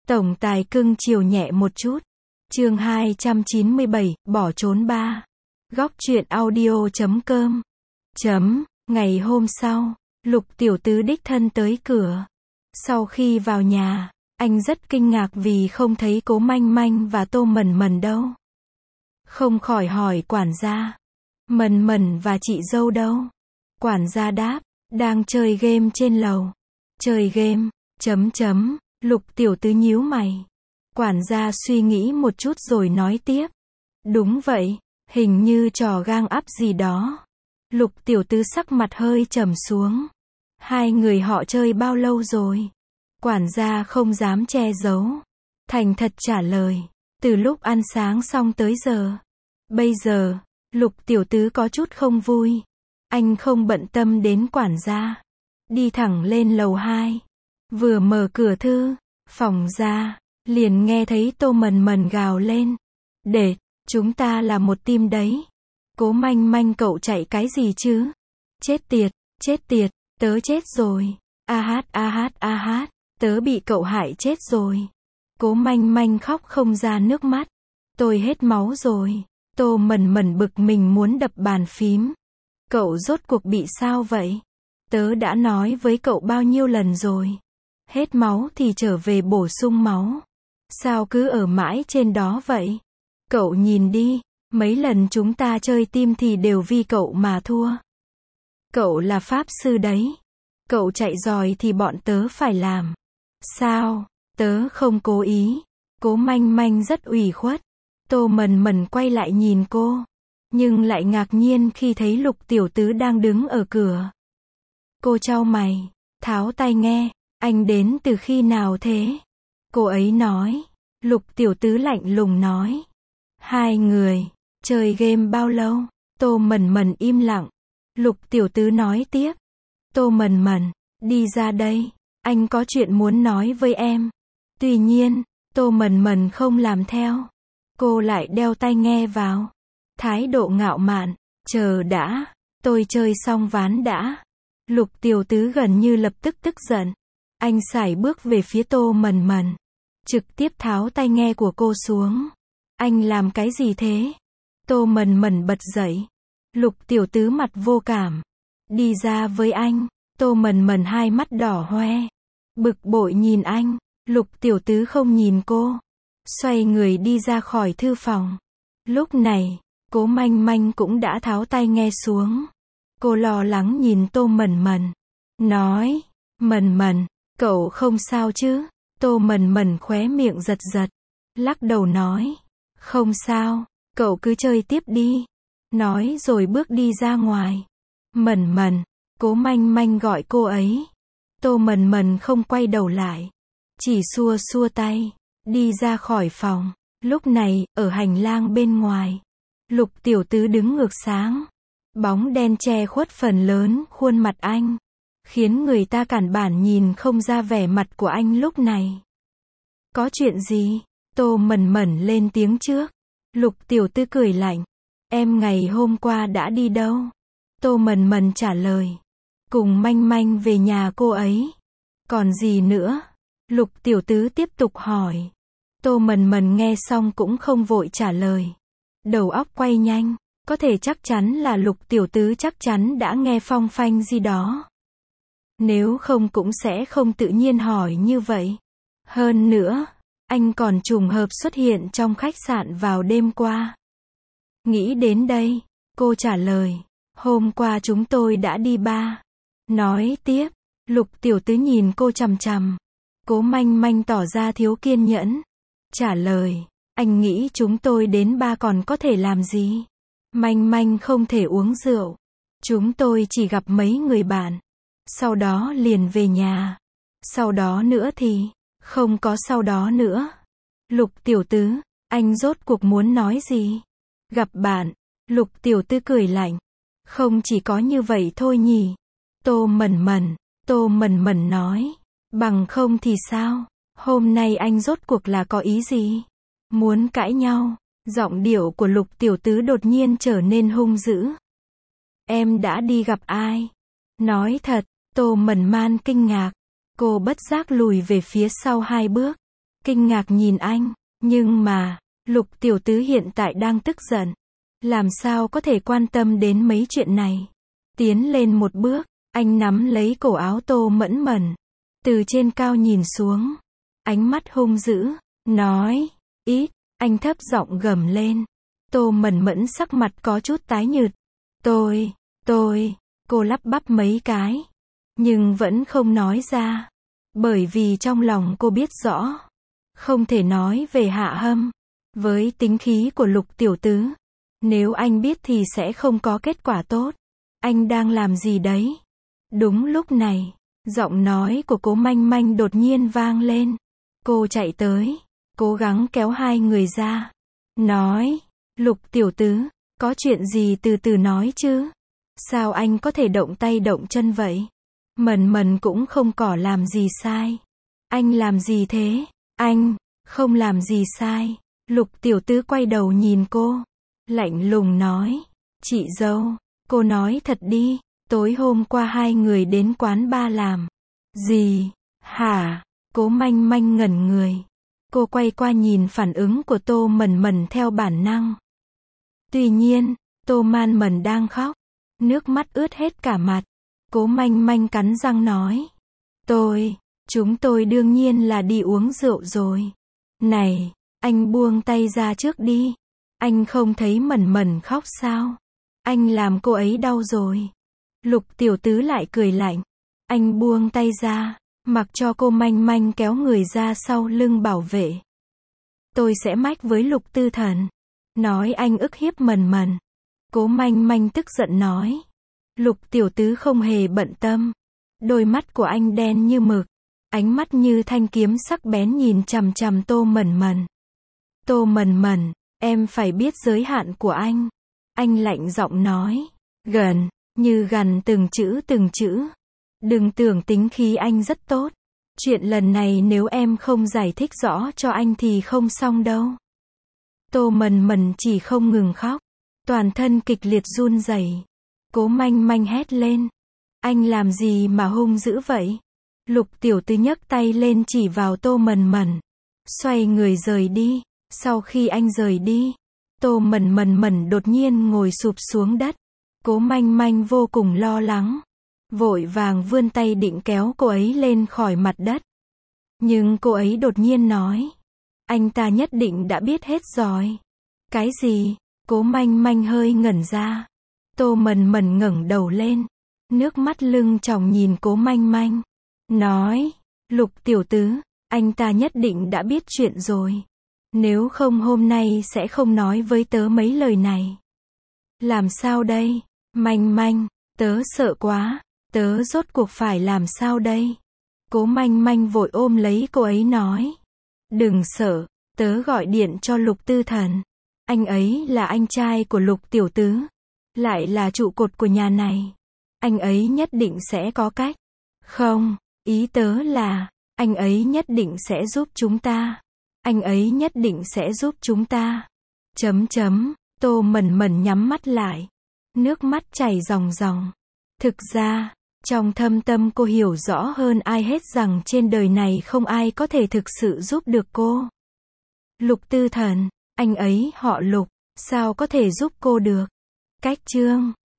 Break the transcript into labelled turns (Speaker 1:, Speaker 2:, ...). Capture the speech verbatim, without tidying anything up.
Speaker 1: Tổng tài cưng chiều nhẹ một chút. Chương hai trăm chín mươi bảy, bỏ trốn ba. Góc truyện audio chấm com. Chấm, ngày hôm sau, Lục tiểu tứ đích thân tới cửa. Sau khi vào nhà, anh rất kinh ngạc vì không thấy Cố Manh Manh và Tô Mẩn Mẩn đâu. Không khỏi hỏi quản gia, Mẩn Mẩn và chị dâu đâu? Quản gia đáp, đang chơi game trên lầu. Chơi game, chấm chấm, Lục tiểu tứ nhíu mày. Quản gia suy nghĩ một chút rồi nói tiếp. Đúng vậy, hình như trò gang ắp gì đó. Lục tiểu tứ sắc mặt hơi trầm xuống. Hai người họ chơi bao lâu rồi? Quản gia không dám che giấu. Thành thật trả lời. Từ lúc ăn sáng xong tới giờ. Bây giờ, Lục tiểu tứ có chút không vui. Anh không bận tâm đến quản gia. Đi thẳng lên lầu hai. Vừa mở cửa thư, phòng ra, liền nghe thấy Tô Mẩn Mẩn gào lên. Để, chúng ta là một team đấy. Cố Manh Manh cậu chạy cái gì chứ? Chết tiệt, chết tiệt, tớ chết rồi. A hát a hát a hát, tớ bị cậu hại chết rồi. Cố Manh Manh khóc không ra nước mắt. Tôi hết máu rồi. Tô Mẩn Mẩn bực mình muốn đập bàn phím. Cậu rốt cuộc bị sao vậy? Tớ đã nói với cậu bao nhiêu lần rồi. Hết máu thì trở về bổ sung máu. Sao cứ ở mãi trên đó vậy? Cậu nhìn đi, mấy lần chúng ta chơi team thì đều vì cậu mà thua. Cậu là pháp sư đấy. Cậu chạy giỏi thì bọn tớ phải làm. Sao? Tớ không cố ý. Cố Manh Manh rất ủy khuất. Tô Mẩn Mẩn quay lại nhìn cô. Nhưng lại ngạc nhiên khi thấy Lục tiểu tứ đang đứng ở cửa. Cô chau mày, tháo tai nghe. Anh đến từ khi nào thế? Cô ấy nói. Lục tiểu tứ lạnh lùng nói. Hai người, chơi game bao lâu? Tô Mẩn Mẩn im lặng. Lục tiểu tứ nói tiếp. Tô Mẩn Mẩn, đi ra đây. Anh có chuyện muốn nói với em. Tuy nhiên, Tô Mẩn Mẩn không làm theo. Cô lại đeo tai nghe vào. Thái độ ngạo mạn. Chờ đã, tôi chơi xong ván đã. Lục tiểu tứ gần như lập tức tức giận. Anh sải bước về phía Tô Mẩn Mẩn. Trực tiếp tháo tai nghe của cô xuống. Anh làm cái gì thế? Tô Mẩn Mẩn bật dậy. Lục tiểu tứ mặt vô cảm. Đi ra với anh. Tô Mẩn Mẩn hai mắt đỏ hoe. Bực bội nhìn anh. Lục tiểu tứ không nhìn cô. Xoay người đi ra khỏi thư phòng. Lúc này, Cố Manh Manh cũng đã tháo tai nghe xuống. Cô lo lắng nhìn Tô Mẩn Mẩn. Nói, Mẩn Mẩn, cậu không sao chứ? Tô Mẩn Mẩn khóe miệng giật giật. Lắc đầu nói. Không sao, cậu cứ chơi tiếp đi. Nói rồi bước đi ra ngoài. Mẩn Mẩn, Cố Manh Manh gọi cô ấy. Tô Mẩn Mẩn không quay đầu lại. Chỉ xua xua tay. Đi ra khỏi phòng. Lúc này, ở hành lang bên ngoài. Lục tiểu tứ đứng ngược sáng. Bóng đen che khuất phần lớn khuôn mặt anh. Khiến người ta cản bản nhìn không ra vẻ mặt của anh lúc này. Có chuyện gì? Tô Mẩn Mẩn lên tiếng trước. Lục tiểu tứ cười lạnh. Em ngày hôm qua đã đi đâu? Tô Mẩn Mẩn trả lời. Cùng Manh Manh về nhà cô ấy. Còn gì nữa? Lục tiểu tứ tiếp tục hỏi. Tô Mẩn Mẩn nghe xong cũng không vội trả lời. Đầu óc quay nhanh. Có thể chắc chắn là Lục tiểu tứ chắc chắn đã nghe phong phanh gì đó. Nếu không cũng sẽ không tự nhiên hỏi như vậy. Hơn nữa, anh còn trùng hợp xuất hiện trong khách sạn vào đêm qua. Nghĩ đến đây, cô trả lời. Hôm qua chúng tôi đã đi bar. Nói tiếp, Lục tiểu tứ nhìn cô chằm chằm. Cố Manh Manh tỏ ra thiếu kiên nhẫn. Trả lời, anh nghĩ chúng tôi đến bar còn có thể làm gì? Manh Manh không thể uống rượu. Chúng tôi chỉ gặp mấy người bạn. Sau đó liền về nhà. Sau đó nữa thì, không có sau đó nữa. Lục tiểu tứ, anh rốt cuộc muốn nói gì? Gặp bạn. Lục tiểu tứ cười lạnh. Không chỉ có như vậy thôi nhỉ? Tô Mẩn Mẩn, Tô Mẩn Mẩn nói. Bằng không thì sao? Hôm nay anh rốt cuộc là có ý gì? Muốn cãi nhau? Giọng điệu của Lục tiểu tứ đột nhiên trở nên hung dữ. Em đã đi gặp ai? Nói thật, Tô Mẩn Man kinh ngạc. Cô bất giác lùi về phía sau hai bước. kinh ngạc nhìn anh. Nhưng mà, Lục tiểu tứ hiện tại đang tức giận. Làm sao có thể quan tâm đến mấy chuyện này. Tiến lên một bước, anh nắm lấy cổ áo Tô Mẫn Mẫn. Từ trên cao nhìn xuống. Ánh mắt hung dữ, nói, ít, anh thấp giọng gầm lên. Tô Mẫn Mẫn sắc mặt có chút tái nhợt. Tôi, tôi, cô lắp bắp mấy cái. Nhưng vẫn không nói ra. Bởi vì trong lòng cô biết rõ. Không thể nói về Hạ Hâm. Với tính khí của Lục tiểu tứ. Nếu anh biết thì sẽ không có kết quả tốt. Anh đang làm gì đấy? Đúng lúc này, giọng nói của Cố Manh Manh đột nhiên vang lên. Cô chạy tới, cố gắng kéo hai người ra. Nói, Lục tiểu tứ, có chuyện gì từ từ nói chứ? Sao anh có thể động tay động chân vậy? Mần Mần cũng không có làm gì sai. Anh làm gì thế? Anh, không làm gì sai. Lục tiểu tứ quay đầu nhìn cô. Lạnh lùng nói. Chị dâu, cô nói thật đi. Tối hôm qua hai người đến quán ba làm gì? Hả? Cố Manh Manh ngẩn người. Cô quay qua nhìn phản ứng của Tô Mần Mần theo bản năng. Tuy nhiên, Tô Man Mần đang khóc. Nước mắt ướt hết cả mặt. Cố Manh Manh cắn răng nói. Tôi, chúng tôi đương nhiên là đi uống rượu rồi. Này, anh buông tay ra trước đi. Anh không thấy Mần Mần khóc sao? Anh làm cô ấy đau rồi. Lục tiểu tứ lại cười lạnh. Anh buông tay ra, mặc cho cô Manh Manh kéo người ra sau lưng bảo vệ. Tôi sẽ mách với Lục Tư Thần. Nói anh ức hiếp Mần Mần. Cố Manh Manh tức giận nói. Lục tiểu tứ không hề bận tâm. Đôi mắt của anh đen như mực. Ánh mắt như thanh kiếm sắc bén nhìn chằm chằm Tô Mần Mần. Tô Mần Mần, em phải biết giới hạn của anh. Anh lạnh giọng nói. Gần, như gần từng chữ từng chữ. Đừng tưởng tính khí anh rất tốt. Chuyện lần này nếu em không giải thích rõ cho anh thì không xong đâu. Tô Mần Mần chỉ không ngừng khóc. Toàn thân kịch liệt run rẩy. Cố Manh Manh hét lên. Anh làm gì mà hung dữ vậy? Lục tiểu tứ nhấc tay lên chỉ vào Tô Mần Mần. Xoay người rời đi. Sau khi anh rời đi, Tô Mần Mần Mần đột nhiên ngồi sụp xuống đất. Cố Manh Manh vô cùng lo lắng. Vội vàng vươn tay định kéo cô ấy lên khỏi mặt đất. Nhưng cô ấy đột nhiên nói. Anh ta nhất định đã biết hết rồi. Cái gì? Cố Manh Manh hơi ngẩn ra. Tô Mần Mần ngẩng đầu lên. Nước mắt lưng tròng nhìn Cố Manh Manh. Nói. Lục tiểu tứ, anh ta nhất định đã biết chuyện rồi. Nếu không hôm nay sẽ không nói với tớ mấy lời này. Làm sao đây? Manh Manh, tớ sợ quá. Tớ rốt cuộc phải làm sao đây? Cố Manh Manh vội ôm lấy cô ấy nói. Đừng sợ, tớ gọi điện cho Lục Tư Thần. Anh ấy là anh trai của Lục tiểu tứ. Lại là trụ cột của nhà này. Anh ấy nhất định sẽ có cách. Không, ý tớ là, anh ấy nhất định sẽ giúp chúng ta. Anh ấy nhất định sẽ giúp chúng ta. Chấm chấm, Tô Mần Mần nhắm mắt lại. Nước mắt chảy ròng ròng. Thực ra, trong thâm tâm cô hiểu rõ hơn ai hết rằng trên đời này không ai có thể thực sự giúp được cô. Lục Tư Thần, anh ấy họ Lục, sao có thể giúp cô được? Cách chương